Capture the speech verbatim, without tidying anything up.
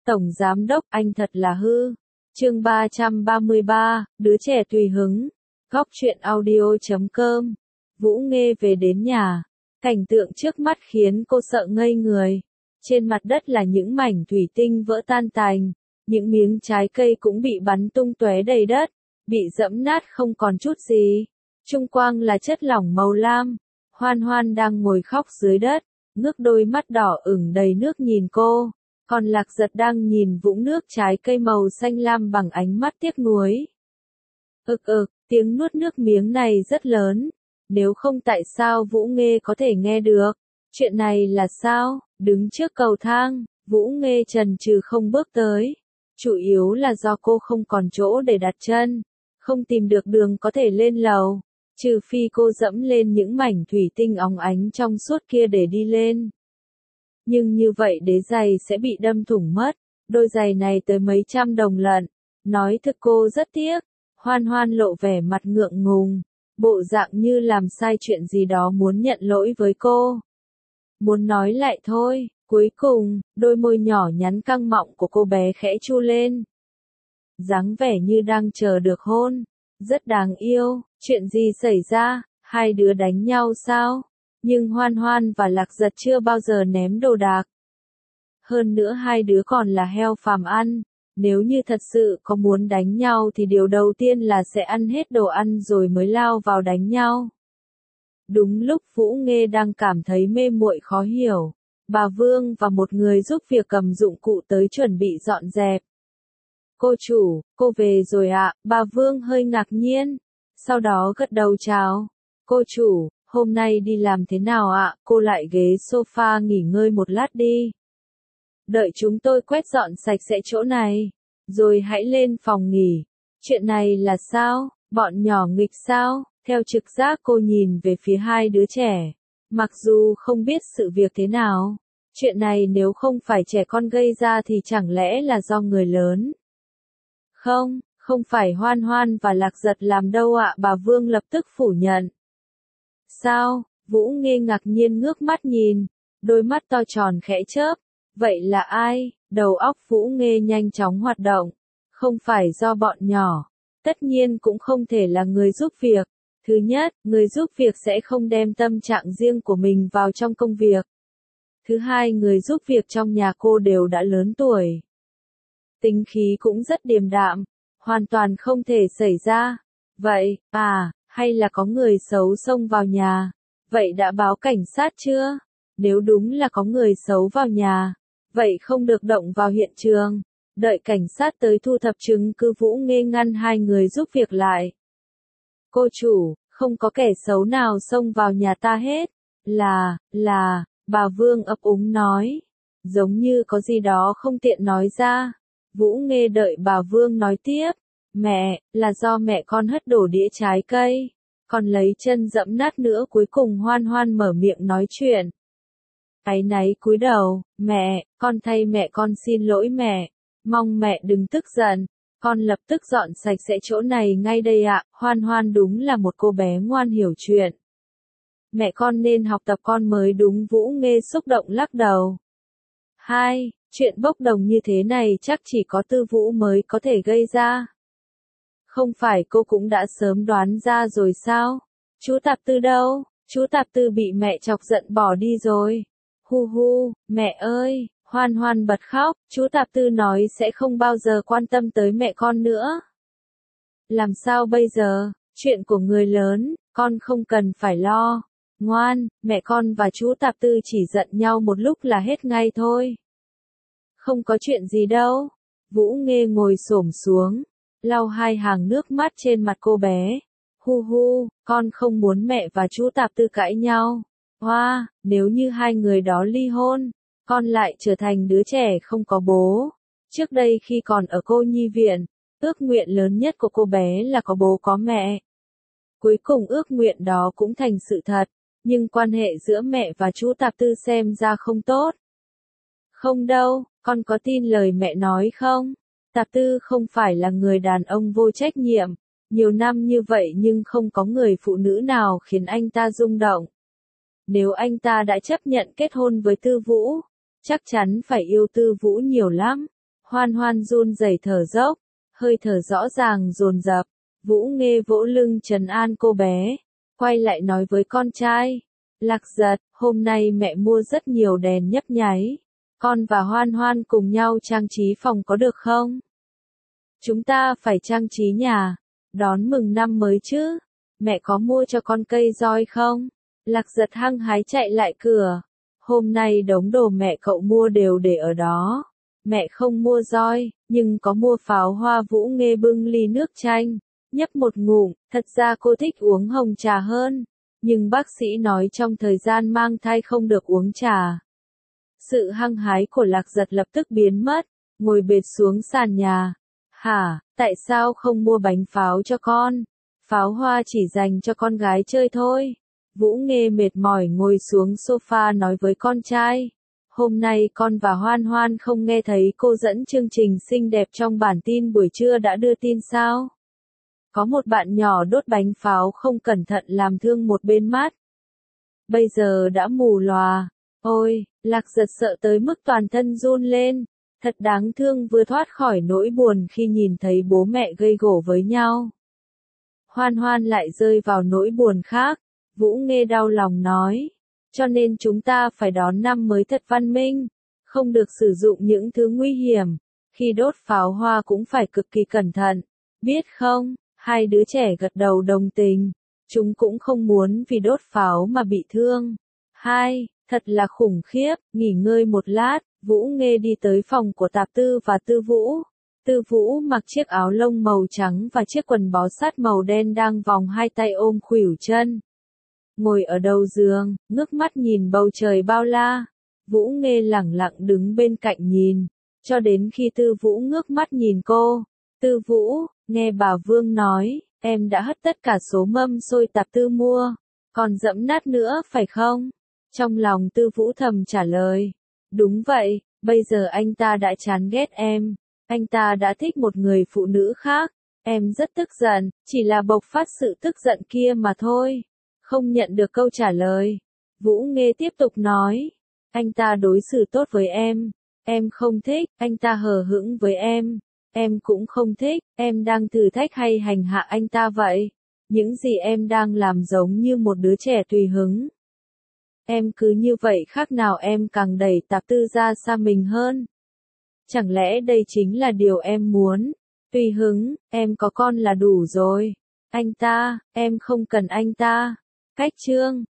Tổng Giám Đốc, anh thật là hư. Chương ba trăm ba mươi ba, đứa trẻ tùy hứng. Góc truyện audio chấm com. Vũ Nghê về đến nhà. Cảnh tượng trước mắt khiến cô sợ ngây người. Trên mặt đất là những mảnh thủy tinh vỡ tan tành. Những miếng trái cây cũng bị bắn tung tóe đầy đất. Bị dẫm nát không còn chút gì. Trung quang là chất lỏng màu lam. Hoan Hoan đang ngồi khóc dưới đất. Ngước đôi mắt đỏ ửng đầy nước nhìn cô. Còn Lạc Giật đang nhìn vũng nước trái cây màu xanh lam bằng ánh mắt tiếc nuối. Ực ực, tiếng nuốt nước miếng này rất lớn. Nếu không tại sao Vũ Nghê có thể nghe được? Chuyện này là sao? Đứng trước cầu thang, Vũ Nghê chần chừ không bước tới. Chủ yếu là do cô không còn chỗ để đặt chân. Không tìm được đường có thể lên lầu. Trừ phi cô dẫm lên những mảnh thủy tinh óng ánh trong suốt kia để đi lên. Nhưng như vậy đế giày sẽ bị đâm thủng mất. Đôi giày này tới mấy trăm đồng lận. Nói thực cô rất tiếc. Hoan Hoan lộ vẻ mặt ngượng ngùng. Bộ dạng như làm sai chuyện gì đó muốn nhận lỗi với cô. Muốn nói lại thôi. Cuối cùng, đôi môi nhỏ nhắn căng mọng của cô bé khẽ chu lên. Dáng vẻ như đang chờ được hôn. Rất đáng yêu. Chuyện gì xảy ra? Hai đứa đánh nhau sao? Nhưng Hoan Hoan và Lạc Giật chưa bao giờ ném đồ đạc. Hơn nữa hai đứa còn là heo phàm ăn. Nếu như thật sự có muốn đánh nhau thì điều đầu tiên là sẽ ăn hết đồ ăn rồi mới lao vào đánh nhau. Đúng lúc Vũ Nghê đang cảm thấy mê muội khó hiểu, bà Vương và một người giúp việc cầm dụng cụ tới chuẩn bị dọn dẹp. Cô chủ, cô về rồi ạ, bà Vương hơi ngạc nhiên. Sau đó gật đầu chào. Cô chủ, hôm nay đi làm thế nào ạ? Cô lại ghế sofa nghỉ ngơi một lát đi. Đợi chúng tôi quét dọn sạch sẽ chỗ này. Rồi hãy lên phòng nghỉ. Chuyện này là sao? Bọn nhỏ nghịch sao? Theo trực giác cô nhìn về phía hai đứa trẻ. Mặc dù không biết sự việc thế nào. Chuyện này nếu không phải trẻ con gây ra thì chẳng lẽ là do người lớn? Không, không phải Hoan Hoan và Lạc Giật làm đâu ạ, bà Vương lập tức phủ nhận. Sao? Vũ Nghê ngạc nhiên ngước mắt nhìn. Đôi mắt to tròn khẽ chớp. Vậy là ai? Đầu óc Vũ Nghê nhanh chóng hoạt động. Không phải do bọn nhỏ. Tất nhiên cũng không thể là người giúp việc. Thứ nhất, người giúp việc sẽ không đem tâm trạng riêng của mình vào trong công việc. Thứ hai, người giúp việc trong nhà cô đều đã lớn tuổi. Tính khí cũng rất điềm đạm. Hoàn toàn không thể xảy ra. Vậy, à, hay là có người xấu xông vào nhà? Vậy đã báo cảnh sát chưa? Nếu đúng là có người xấu vào nhà, vậy không được động vào hiện trường. Đợi cảnh sát tới thu thập chứng cứ. Vũ Nghê ngăn hai người giúp việc lại. Cô chủ, không có kẻ xấu nào xông vào nhà ta hết. Là, là, bà Vương ấp úng nói. Giống như có gì đó không tiện nói ra. Vũ Nghê đợi bà Vương nói tiếp. Mẹ, là do mẹ con hất đổ đĩa trái cây. Con lấy chân dẫm nát nữa. Cuối cùng Hoan Hoan mở miệng nói chuyện. Áy náy cúi đầu. Mẹ, con thay mẹ con xin lỗi mẹ. Mong mẹ đừng tức giận. Con lập tức dọn sạch sẽ chỗ này ngay đây ạ. Hoan Hoan đúng là một cô bé ngoan hiểu chuyện. Mẹ con nên học tập con mới đúng. Vũ Nghê xúc động lắc đầu. Hai, chuyện bốc đồng như thế này chắc chỉ có Tư Vũ mới có thể gây ra. Không phải cô cũng đã sớm đoán ra rồi sao? Chú Tạp Tư đâu? Chú Tạp Tư bị mẹ chọc giận bỏ đi rồi. Hu hu, mẹ ơi, Hoan Hoan bật khóc, chú Tạp Tư nói sẽ không bao giờ quan tâm tới mẹ con nữa. Làm sao bây giờ? Chuyện của người lớn, con không cần phải lo. Ngoan, mẹ con và chú Tạp Tư chỉ giận nhau một lúc là hết ngay thôi. Không có chuyện gì đâu. Vũ Nghê ngồi xổm xuống, lau hai hàng nước mắt trên mặt cô bé. Hu hu, con không muốn mẹ và chú Tạp Tư cãi nhau. Hoa, nếu như hai người đó ly hôn, con lại trở thành đứa trẻ không có bố. Trước đây khi còn ở cô nhi viện, ước nguyện lớn nhất của cô bé là có bố có mẹ. Cuối cùng ước nguyện đó cũng thành sự thật, nhưng quan hệ giữa mẹ và chú Tạp Tư xem ra không tốt. Không đâu, con có tin lời mẹ nói không? Tạp Tư không phải là người đàn ông vô trách nhiệm, nhiều năm như vậy nhưng không có người phụ nữ nào khiến anh ta rung động. Nếu anh ta đã chấp nhận kết hôn với Tư Vũ, chắc chắn phải yêu Tư Vũ nhiều lắm. Hoan Hoan run rẩy thở dốc, hơi thở rõ ràng dồn dập. Vũ Nghê vỗ lưng trấn an cô bé, quay lại nói với con trai. Lạc Giật, hôm nay mẹ mua rất nhiều đèn nhấp nháy. Con và Hoan Hoan cùng nhau trang trí phòng có được không? Chúng ta phải trang trí nhà, đón mừng năm mới chứ. Mẹ có mua cho con cây roi không? Lạc Giật hăng hái chạy lại cửa. Hôm nay đống đồ mẹ cậu mua đều để ở đó. Mẹ không mua roi, nhưng có mua pháo hoa. Vũ Nghê bưng ly nước chanh, nhấp một ngụm, thật ra cô thích uống hồng trà hơn. Nhưng bác sĩ nói trong thời gian mang thai không được uống trà. Sự hăng hái của Lạc Giật lập tức biến mất, ngồi bệt xuống sàn nhà. Hả, tại sao không mua bánh pháo cho con? Pháo hoa chỉ dành cho con gái chơi thôi. Vũ Nghê mệt mỏi ngồi xuống sofa nói với con trai. Hôm nay con và Hoan Hoan không nghe thấy cô dẫn chương trình xinh đẹp trong bản tin buổi trưa đã đưa tin sao? Có một bạn nhỏ đốt bánh pháo không cẩn thận làm thương một bên mắt. Bây giờ đã mù lòa. Ôi, Lạc Giật sợ tới mức toàn thân run lên. Thật đáng thương, vừa thoát khỏi nỗi buồn khi nhìn thấy bố mẹ gây gổ với nhau. Hoan Hoan lại rơi vào nỗi buồn khác. Vũ Nghê đau lòng nói. Cho nên chúng ta phải đón năm mới thật văn minh. Không được sử dụng những thứ nguy hiểm. Khi đốt pháo hoa cũng phải cực kỳ cẩn thận. Biết không? Hai đứa trẻ gật đầu đồng tình. Chúng cũng không muốn vì đốt pháo mà bị thương. Hai, thật là khủng khiếp. Nghỉ ngơi một lát, Vũ Nghê đi tới phòng của Tạp Tư và Tư Vũ. Tư Vũ mặc chiếc áo lông màu trắng và chiếc quần bó sát màu đen đang vòng hai tay ôm khuỷu chân. Ngồi ở đầu giường, ngước mắt nhìn bầu trời bao la. Vũ Nghê lẳng lặng đứng bên cạnh nhìn, cho đến khi Tư Vũ ngước mắt nhìn cô. Tư Vũ, nghe bà Vương nói, em đã hất tất cả số mâm xôi Tạp Tư mua, còn dẫm nát nữa phải không? Trong lòng Tư Vũ thầm trả lời. Đúng vậy, bây giờ anh ta đã chán ghét em. Anh ta đã thích một người phụ nữ khác. Em rất tức giận, chỉ là bộc phát sự tức giận kia mà thôi. Không nhận được câu trả lời. Vũ Nghê tiếp tục nói. Anh ta đối xử tốt với em. Em không thích, anh ta hờ hững với em. Em cũng không thích, em đang thử thách hay hành hạ anh ta vậy? Những gì em đang làm giống như một đứa trẻ tùy hứng. Em cứ như vậy khác nào em càng đẩy Tạp Tư ra xa mình hơn. Chẳng lẽ đây chính là điều em muốn? Tùy hứng, em có con là đủ rồi. Anh ta, em không cần anh ta. Cách chương